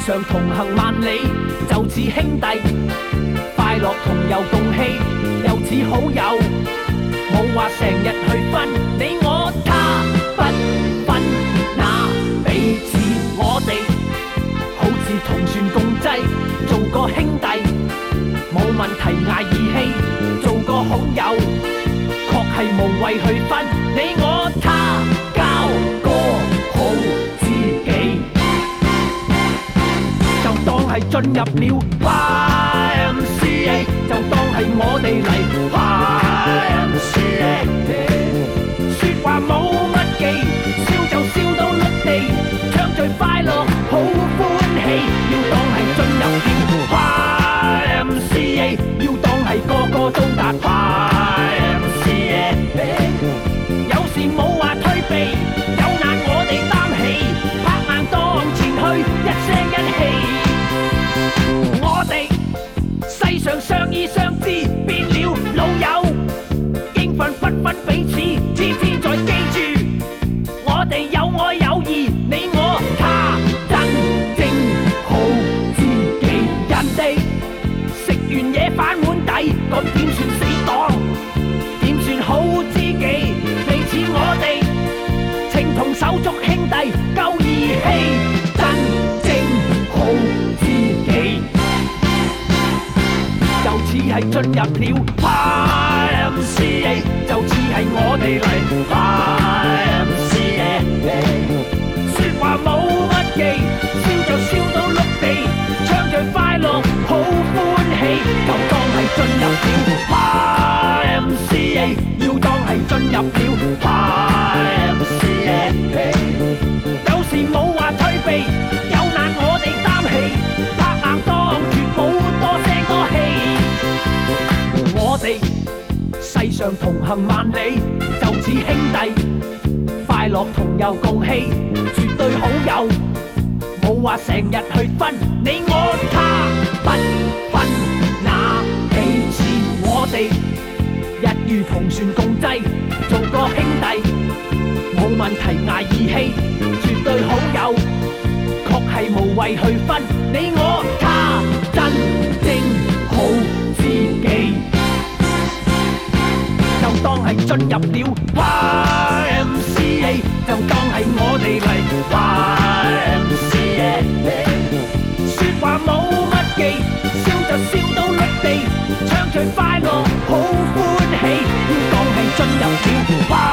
上同行萬里，就似兄弟，快樂同遊共喜，又似好友，冇話成日去分你我他，不分那彼此我哋，好似同船共濟，做個兄弟，冇問題捱義氣，做個好友，確係無謂去分你我他，交個好知己，就當係進入了 YMCA， 就當係我哋嚟 YMCA， 說話冇乜忌，笑就笑到碌地，唱最快樂好歡喜，要當係進入了 YMCA， 要當係個個都達 YMCA， 有時冇話退避，有難我哋擔起，拍硬當前去，一聲一氣，我哋世上相依相知，變了老友，應份不分彼此，天天在記住，我哋有愛有義，你我他，真正好知己，人哋食完嘢反碗底，咁點算死黨？點算好知己？你似我哋情同手足兄弟夠義氣，真正好知己，就似係進入了 YMCA， 就似係我哋嚟 YMCA， 說話冇乜忌，笑就笑到碌地，唱最快樂好歡喜，就當係進入了 YMCA， 要當係進入了 YMCA， 有時冇話退避，有難我哋擔起，拍硬當絕冇多聲多氣，我哋世上同行萬里，就似兄弟，快樂同遊共喜，絕對好友，冇話成日去分你我他，不分那彼此我哋，一如同船共濟，做個兄弟，冇問題捱義氣，絕對好友，確係無謂去分你我他，真正好知己，就當係進入了 YMCA， 就當係我哋嚟 YMCA， 說話冇乜忌，笑就笑到碌地，唱最快樂好歡喜，要當係進入了